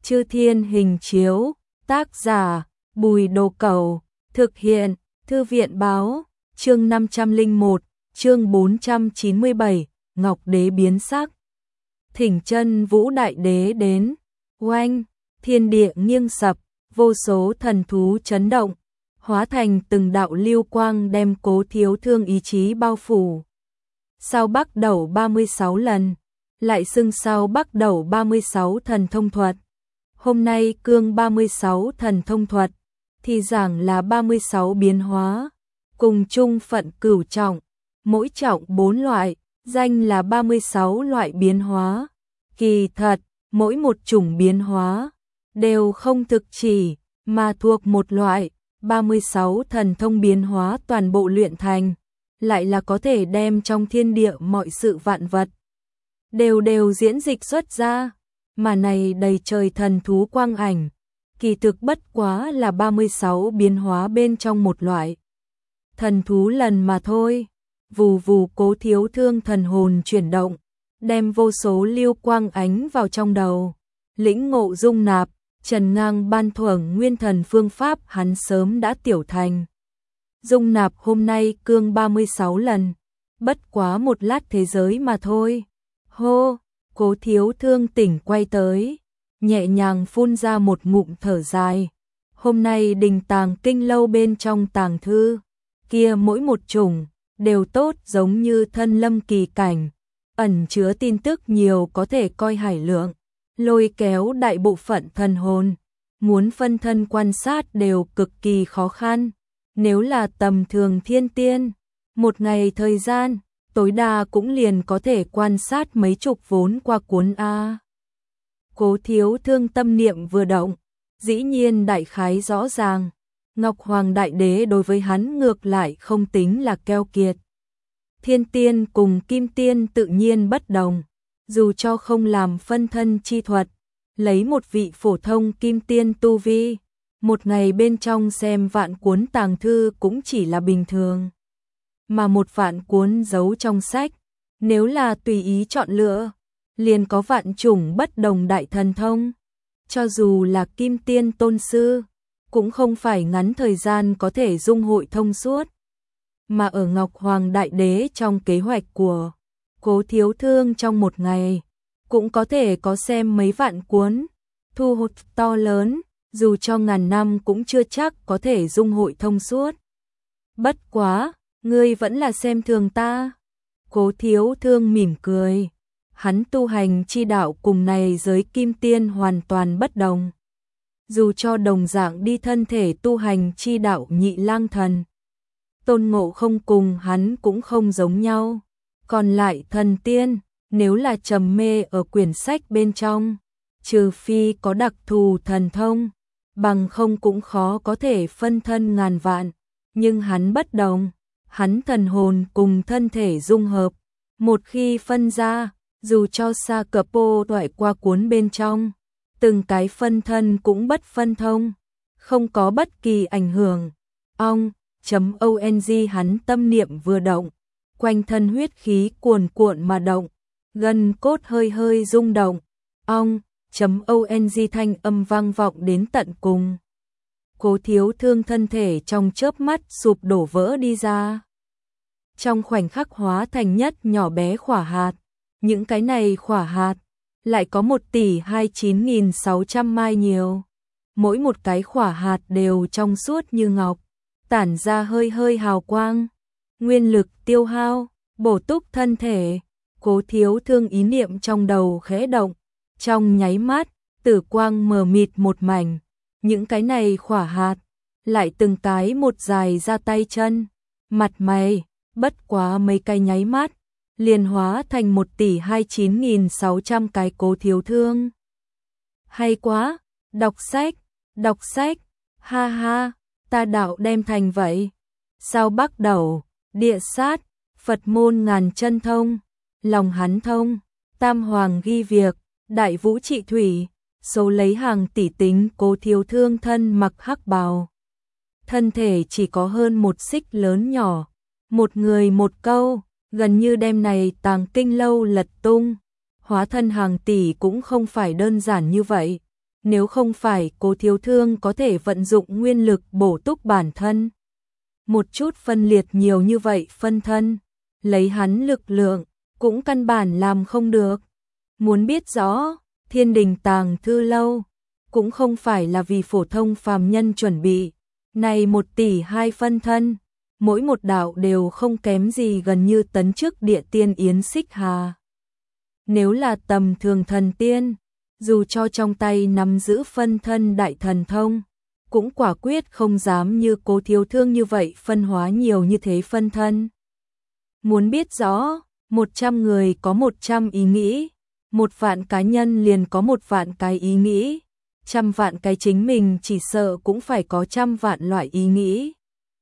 Chư Thiên Hình Chiếu, tác giả, Bùi Đồ Cẩu, thực hiện, Thư viện Báo, chương 501, chương 497, Ngọc Đế biến sắc. Thỉnh chân Vũ Đại Đế đến, oanh, thiên địa nghiêng sập, vô số thần thú chấn động, hóa thành từng đạo lưu quang đem Cố Thiếu Thương ý chí bao phủ. Sao Bắc Đẩu 36 lần, lại xưng sao Bắc Đẩu 36 thần thông thuật. Hôm nay cương 36 thần thông thuật, thì giảng là 36 biến hóa, cùng chung phận cửu trọng, mỗi trọng 4 loại, danh là 36 loại biến hóa. Kỳ thật, mỗi một chủng biến hóa đều không thực chỉ, mà thuộc một loại, 36 thần thông biến hóa toàn bộ luyện thành, lại là có thể đem trong thiên địa mọi sự vạn vật đều diễn dịch xuất ra, mà này đầy trời thần thú quang ảnh, kỳ thực bất quá là 36 biến hóa bên trong một loại thần thú lần mà thôi. Vù vù, Cố Thiếu Thương thần hồn chuyển động, đem vô số lưu quang ánh vào trong đầu, lĩnh ngộ dung nạp, trần ngang ban thưởng nguyên thần phương pháp hắn sớm đã tiểu thành. Dung nạp hôm nay cương 36 lần, bất quá một lát thế giới mà thôi. Hô, Cố Thiếu Thương tỉnh quay tới, nhẹ nhàng phun ra một ngụm thở dài. Hôm nay đình tàng kinh lâu bên trong tàng thư, kia mỗi một chủng đều tốt giống như thân lâm kỳ cảnh, ẩn chứa tin tức nhiều có thể coi hải lượng, lôi kéo đại bộ phận thần hồn, muốn phân thân quan sát đều cực kỳ khó khăn. Nếu là tầm thường thiên tiên, một ngày thời gian, tối đa cũng liền có thể quan sát mấy chục vốn qua cuốn A. Cố Thiếu Thương tâm niệm vừa động, dĩ nhiên đại khái rõ ràng, Ngọc Hoàng Đại Đế đối với hắn ngược lại không tính là keo kiệt. Thiên tiên cùng kim tiên tự nhiên bất đồng, dù cho không làm phân thân chi thuật, lấy một vị phổ thông kim tiên tu vi, một ngày bên trong xem vạn cuốn tàng thư cũng chỉ là bình thường. Mà một vạn cuốn giấu trong sách, nếu là tùy ý chọn lựa, liền có vạn chủng bất đồng đại thần thông. Cho dù là kim tiên tôn sư, cũng không phải ngắn thời gian có thể dung hội thông suốt. Mà ở Ngọc Hoàng Đại Đế trong kế hoạch của Cố Thiếu Thương trong một ngày, cũng có thể có xem mấy vạn cuốn, thu hút to lớn, dù cho ngàn năm cũng chưa chắc có thể dung hội thông suốt. Bất quá, ngươi vẫn là xem thường ta. Cố Thiếu Thương mỉm cười, hắn tu hành chi đạo cùng này giới kim tiên hoàn toàn bất đồng. Dù cho đồng dạng đi thân thể tu hành chi đạo Nhị Lang Thần, Tôn Ngộ Không cùng hắn cũng không giống nhau. Còn lại thần tiên, nếu là trầm mê ở quyển sách bên trong, trừ phi có đặc thù thần thông, bằng không cũng khó có thể phân thân ngàn vạn. Nhưng hắn bất đồng, hắn thần hồn cùng thân thể dung hợp, một khi phân ra, dù cho xa cập ô toại qua cuốn bên trong, từng cái phân thân cũng bất phân thông, không có bất kỳ ảnh hưởng. ONG hắn tâm niệm vừa động, quanh thân huyết khí cuồn cuộn mà động, gân cốt hơi hơi rung động. ONG thanh âm vang vọng đến tận cùng. Cố Thiếu Thương thân thể trong chớp mắt sụp đổ vỡ đi ra. Trong khoảnh khắc hóa thành nhất nhỏ bé khỏa hạt, những cái này khỏa hạt lại có 1.029.600 mai nhiều. Mỗi một cái khỏa hạt đều trong suốt như ngọc, tản ra hơi hơi hào quang. Nguyên lực tiêu hao, bổ túc thân thể. Cố Thiếu Thương ý niệm trong đầu khẽ động, trong nháy mắt, tử quang mờ mịt một mảnh. Những cái này khỏa hạt lại từng cái một dài ra tay chân, mặt mày, bất quá mấy cái nháy mắt, liền hóa thành 1.029.600 cái Cố Thiếu Thương. Hay quá, đọc sách, ha ha, ta đạo đem thành vậy. Sao Bắc Đẩu, địa sát, Phật môn ngàn chân thông, lòng hắn thông, Tam Hoàng ghi việc, Đại Vũ trị thủy, số lấy hàng tỷ tính. Cố Thiếu Thương thân mặc hắc bào, thân thể chỉ có hơn một xích lớn nhỏ, một người một câu, gần như đem này tàng kinh lâu lật tung. Hóa thân hàng tỷ cũng không phải đơn giản như vậy, Nếu không phải Cố Thiếu Thương có thể vận dụng nguyên lực bổ túc bản thân, một chút phân liệt nhiều như vậy phân thân, lấy hắn lực lượng, cũng căn bản làm không được. Muốn biết rõ, Thiên Đình Tàng Thư Lâu, cũng không phải là vì phổ thông phàm nhân chuẩn bị, này 1 tỷ 2 phân thân, mỗi một đạo đều không kém gì gần như tấn chức địa tiên Yến Xích Hà. Nếu là tầm thường thần tiên, dù cho trong tay nắm giữ phân thân đại thần thông, cũng quả quyết không dám như Cố Thiếu Thương như vậy phân hóa nhiều như thế phân thân. Muốn biết rõ, 100 người có 100 ý nghĩ, 1 vạn cá nhân liền có 1 vạn cái ý nghĩ, 100 vạn cái chính mình chỉ sợ cũng phải có 100 vạn loại ý nghĩ.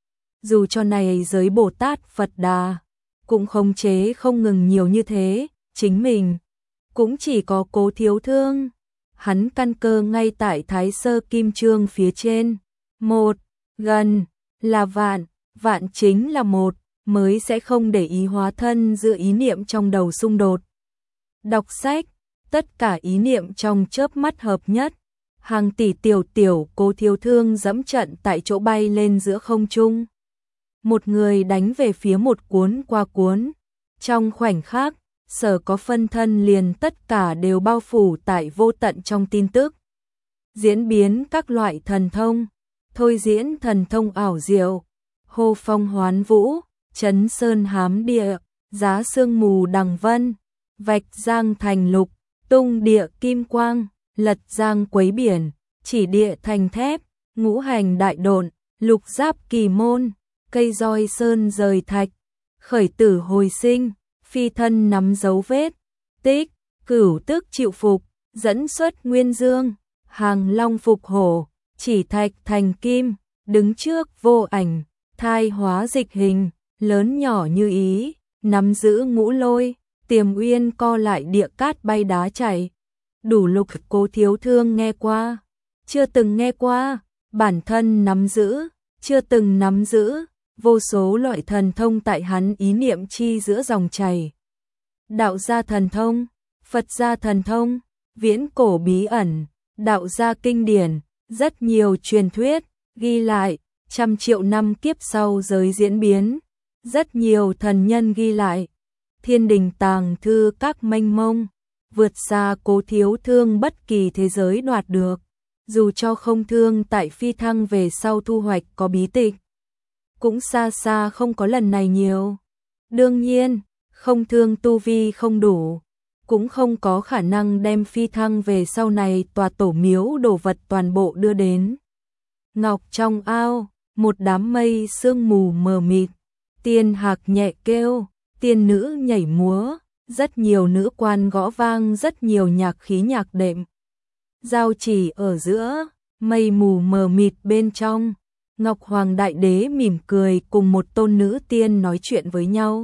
Dù cho này giới Bồ Tát Phật Đà, cũng khống chế không ngừng nhiều như thế, chính mình cũng chỉ có Cố Thiếu Thương. Hắn căn cơ ngay tại Thái Sơ Kim Chương phía trên. 1. Gần là vạn, vạn chính là 1, mới sẽ không để ý hóa thân giữa ý niệm trong đầu xung đột. Đọc sách, tất cả ý niệm trong chớp mắt hợp nhất, hàng tỷ tiểu Cố Thiếu Thương dẫm trận tại chỗ bay lên giữa không trung. Một người đánh về phía một cuốn qua cuốn, trong khoảnh khắc, sở có phân thân liền tất cả đều bao phủ tại vô tận trong tin tức. Diễn biến các loại thần thông, thôi diễn thần thông ảo diệu, hô phong hoán vũ, chấn sơn hám địa, giá sương mù đằng vân, vạch giang thành lục, tung địa kim quang, lật giang quấy biển, chỉ địa thành thép, ngũ hành đại độn, lục giáp kỳ môn, cây roi sơn rời thạch, khởi tử hồi sinh, phi thân nắm dấu vết, tích, cửu tức chịu phục, dẫn xuất nguyên dương, hàng long phục hổ, chỉ thạch thành kim, đứng trước vô ảnh, thai hóa dịch hình, lớn nhỏ như ý, nắm giữ ngũ lôi, tiềm uyên co lại địa cát bay đá chảy. Đủ lục Cố Thiếu Thương nghe qua, chưa từng nghe qua, bản thân nắm giữ, chưa từng nắm giữ, vô số loại thần thông tại hắn ý niệm chi giữa dòng chảy. Đạo gia thần thông, Phật gia thần thông, viễn cổ bí ẩn, đạo gia kinh điển, rất nhiều truyền thuyết, ghi lại, 100 triệu năm kiếp sau giới diễn biến, rất nhiều thần nhân ghi lại. Thiên Đình Tàng Thư các mênh mông, vượt xa Cố Thiếu Thương bất kỳ thế giới đoạt được, dù cho không thương tại phi thăng về sau thu hoạch có bí tịch, cũng xa xa không có lần này nhiều. Đương nhiên, không thương tu vi không đủ, cũng không có khả năng đem phi thăng về sau này tòa tổ miếu đồ vật toàn bộ đưa đến. Ngọc trong ao, một đám mây sương mù mờ mịt, tiên hạc nhẹ kêu, tiên nữ nhảy múa, rất nhiều nữ quan gõ vang, rất nhiều nhạc khí nhạc đệm. Giao chỉ ở giữa, mây mù mờ mịt bên trong, Ngọc Hoàng Đại Đế mỉm cười cùng một tôn nữ tiên nói chuyện với nhau.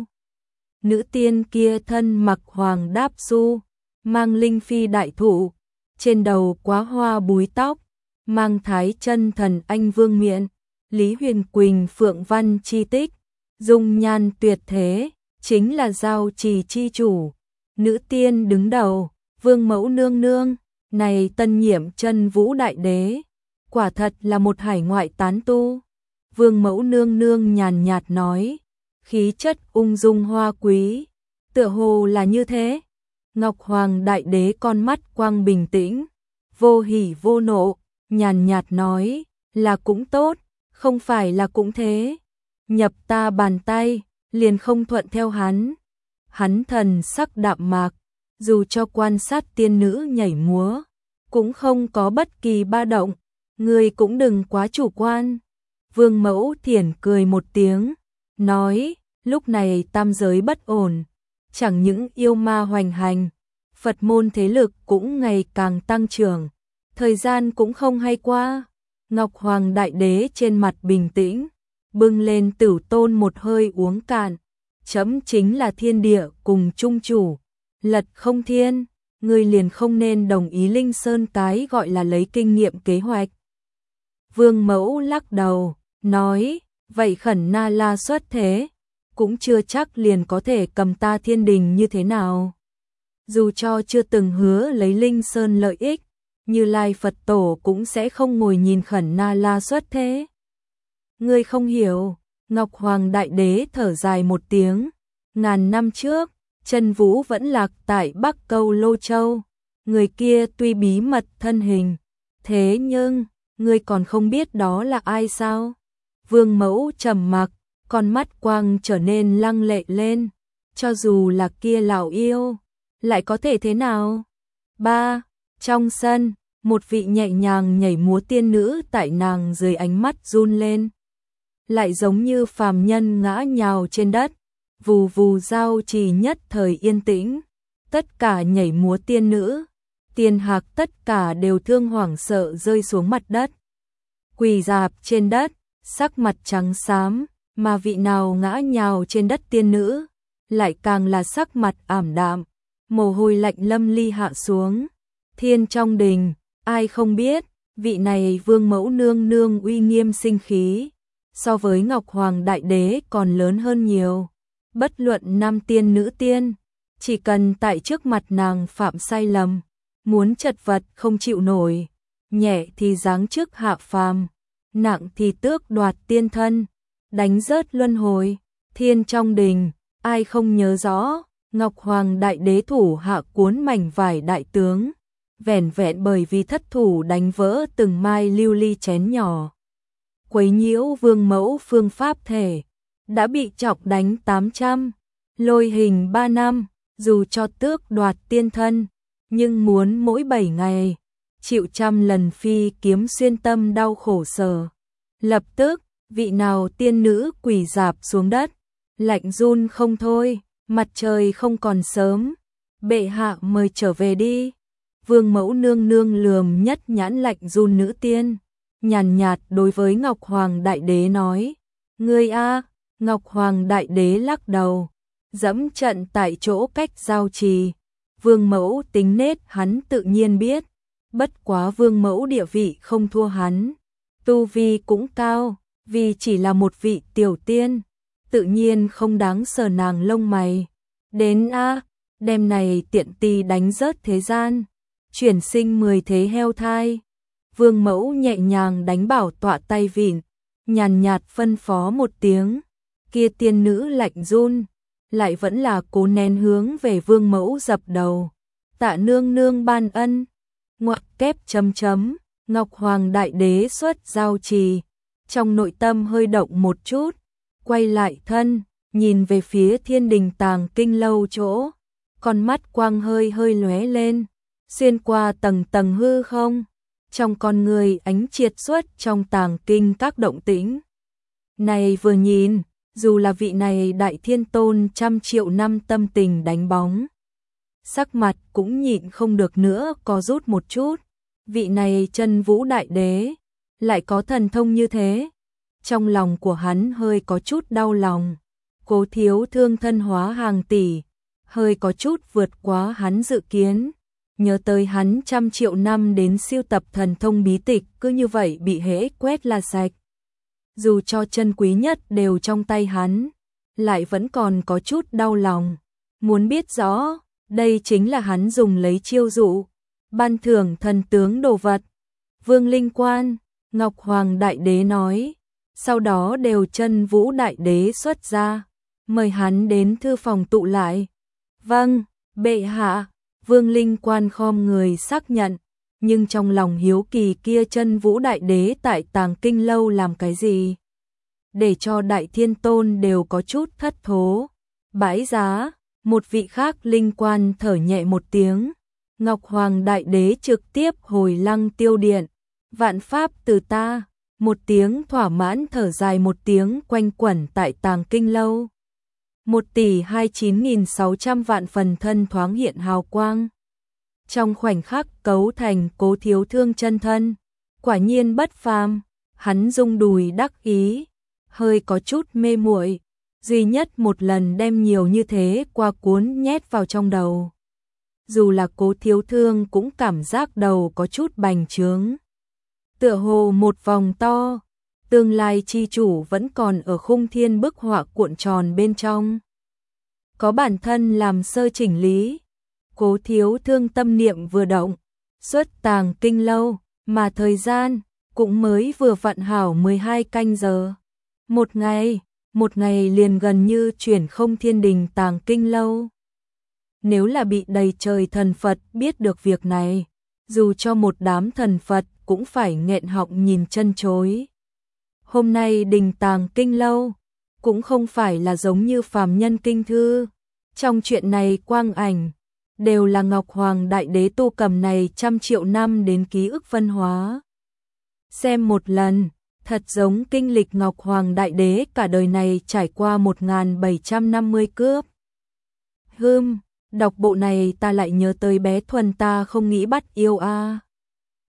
Nữ tiên kia thân mặc hoàng đáp su, mang linh phi đại thụ, trên đầu quá hoa búi tóc, mang thái chân thần anh vương miện, Lý Huyền Quỳnh phượng văn chi tích, dung nhan tuyệt thế, chính là Giao Trì chi chủ. Nữ tiên đứng đầu, Vương Mẫu nương nương, này tân nhiệm Chân Vũ Đại Đế, quả thật là một hải ngoại tán tu. Vương Mẫu nương nương nhàn nhạt nói, khí chất ung dung hoa quý, tựa hồ là như thế. Ngọc Hoàng Đại Đế con mắt quang bình tĩnh, vô hỉ vô nộ, nhàn nhạt nói, là cũng tốt, không phải là cũng thế. Nhập ta bàn tay, liền không thuận theo hắn. Hắn thần sắc đạm mạc, dù cho quan sát tiên nữ nhảy múa, cũng không có bất kỳ ba động, người cũng đừng quá chủ quan. Vương Mẫu Thiển cười một tiếng, nói, lúc này tam giới bất ổn, chẳng những yêu ma hoành hành, Phật môn thế lực cũng ngày càng tăng trưởng, thời gian cũng không hay qua. Ngọc Hoàng Đại Đế trên mặt bình tĩnh, bưng lên Tử Tôn một hơi uống cạn, chấm chính là thiên địa cùng chung chủ, lật không thiên, người liền không nên đồng ý Linh Sơn cái gọi là lấy kinh nghiệm kế hoạch. Vương Mẫu lắc đầu, nói, vậy Khẩn Na La xuất thế, cũng chưa chắc liền có thể cầm ta Thiên Đình như thế nào. Dù cho chưa từng hứa lấy Linh Sơn lợi ích, Như Lai Phật Tổ cũng sẽ không ngồi nhìn Khẩn Na La xuất thế. Ngươi không hiểu. Ngọc Hoàng Đại Đế thở dài một tiếng. Ngàn năm trước, Chân Vũ vẫn lạc tại Bắc Câu Lô Châu. Người kia tuy bí mật thân hình, thế nhưng, ngươi còn không biết đó là ai sao? Vương Mẫu trầm mặc, con mắt quang trở nên lăng lệ lên. Cho dù là kia lão yêu, lại có thể thế nào? Trong sân, một vị nhẹ nhàng nhảy múa tiên nữ tại nàng dưới ánh mắt run lên. Lại giống như phàm nhân ngã nhào trên đất, vù vù giao trì nhất thời yên tĩnh. Tất cả nhảy múa tiên nữ, tiên hạc tất cả đều thương hoảng sợ rơi xuống mặt đất. Quỳ rạp trên đất, sắc mặt trắng xám, mà vị nào ngã nhào trên đất tiên nữ, lại càng là sắc mặt ảm đạm, mồ hôi lạnh lâm ly hạ xuống. Thiên trong đình, ai không biết, vị này Vương Mẫu nương nương uy nghiêm sinh khí, so với Ngọc Hoàng Đại Đế còn lớn hơn nhiều. Bất luận nam tiên nữ tiên, chỉ cần tại trước mặt nàng phạm sai lầm, muốn chật vật không chịu nổi, nhẹ thì giáng chức hạ phàm, nặng thì tước đoạt tiên thân, đánh rớt luân hồi. Thiên trong đình, ai không nhớ rõ, Ngọc Hoàng Đại Đế thủ hạ cuốn mảnh vải đại tướng, vẻn vẹn bởi vì thất thủ đánh vỡ từng mai lưu ly chén nhỏ, quấy nhiễu Vương Mẫu phương pháp thể, đã bị chọc đánh 800, lôi hình 3 năm, dù cho tước đoạt tiên thân, nhưng muốn mỗi 7 ngày, chịu trăm lần phi kiếm xuyên tâm đau khổ sở. Lập tức, vị nào tiên nữ quỳ rạp xuống đất, lạnh run không thôi, mặt trời không còn sớm, bệ hạ mời trở về đi. Vương Mẫu nương nương lườm nhất nhãn lạnh run nữ tiên, nhàn nhạt đối với Ngọc Hoàng Đại Đế nói, ngươi a. Ngọc Hoàng Đại Đế lắc đầu, dẫm trận tại chỗ cách giao trì. Vương Mẫu tính nết hắn tự nhiên biết, bất quá Vương Mẫu địa vị không thua hắn, tu vi cũng cao, vì chỉ là một vị tiểu tiên, tự nhiên không đáng sờ nàng lông mày. Đến a, đêm này tiện tì đánh rớt thế gian, chuyển sinh 10 thế heo thai. Vương Mẫu nhẹ nhàng đánh bảo tọa tay vịn, nhàn nhạt phân phó một tiếng. Kia tiên nữ lạnh run, lại vẫn là cố nén hướng về Vương Mẫu dập đầu. Tạ nương nương ban ân. Ngoặc kép chấm chấm, Ngọc Hoàng Đại Đế xuất giao trì, trong nội tâm hơi động một chút, quay lại thân, nhìn về phía Thiên Đình Tàng Kinh lâu chỗ, con mắt quang hơi hơi lóe lên, xuyên qua tầng tầng hư không, trong con người ánh triệt xuất trong Tàng Kinh các động tĩnh. Này vừa nhìn, dù là vị này Đại Thiên Tôn trăm triệu năm tâm tình đánh bóng, sắc mặt cũng nhịn không được nữa có rút một chút. Vị này Chân Vũ Đại Đế lại có thần thông như thế, trong lòng của hắn hơi có chút đau lòng. Cố Thiếu Thương thân hóa hàng tỷ, hơi có chút vượt quá hắn dự kiến. Nhớ tới hắn trăm triệu năm đến siêu tập thần thông bí tịch, cứ như vậy bị hễ quét là sạch. Dù cho chân quý nhất đều trong tay hắn, lại vẫn còn có chút đau lòng. Muốn biết rõ, đây chính là hắn dùng lấy chiêu dụ, ban thưởng thần tướng đồ vật. Vương Linh Quan, Ngọc Hoàng Đại Đế nói, sau đó đều Chân Vũ Đại Đế xuất ra, mời hắn đến thư phòng tụ lại. Vâng, bệ hạ. Vương Linh Quan khom người xác nhận, nhưng trong lòng hiếu kỳ kia Chân Vũ Đại Đế tại Tàng Kinh lâu làm cái gì? Để cho Đại Thiên Tôn đều có chút thất thố. Bãi giá, một vị khác Linh Quan thở nhẹ một tiếng. Ngọc Hoàng Đại Đế trực tiếp hồi Lăng Tiêu Điện. Vạn pháp từ ta, một tiếng thỏa mãn thở dài một tiếng quanh quẩn tại Tàng Kinh lâu. 1.029.600 vạn phần thân thoáng hiện hào quang. Trong khoảnh khắc cấu thành Cố Thiếu Thương chân thân, quả nhiên bất phàm. Hắn rung đùi đắc ý, hơi có chút mê muội, duy nhất một lần đem nhiều như thế qua cuốn nhét vào trong đầu. Dù là Cố Thiếu Thương cũng cảm giác đầu có chút bành trướng. Tựa hồ một vòng to, tương lai chi chủ vẫn còn ở khung thiên bức họa cuộn tròn bên trong. Có bản thân làm sơ chỉnh lý, Cố Thiếu Thương tâm niệm vừa động, xuất tàng kinh lâu, mà thời gian cũng mới vừa vặn hảo 12 canh giờ. Một ngày liền gần như chuyển không thiên đình tàng kinh lâu. Nếu là bị đầy trời thần Phật biết được việc này, dù cho một đám thần Phật cũng phải nghẹn họng nhìn chân chối. Hôm nay đình tàng kinh lâu, cũng không phải là giống như phàm nhân kinh thư. Trong chuyện này quang ảnh, đều là Ngọc Hoàng Đại Đế tô cầm này trăm triệu năm đến ký ức văn hóa. Xem một lần, thật giống kinh lịch Ngọc Hoàng Đại Đế cả đời này trải qua 1750 cướp. Đọc bộ này ta lại nhớ tới bé Thuần ta không nghĩ bắt yêu a.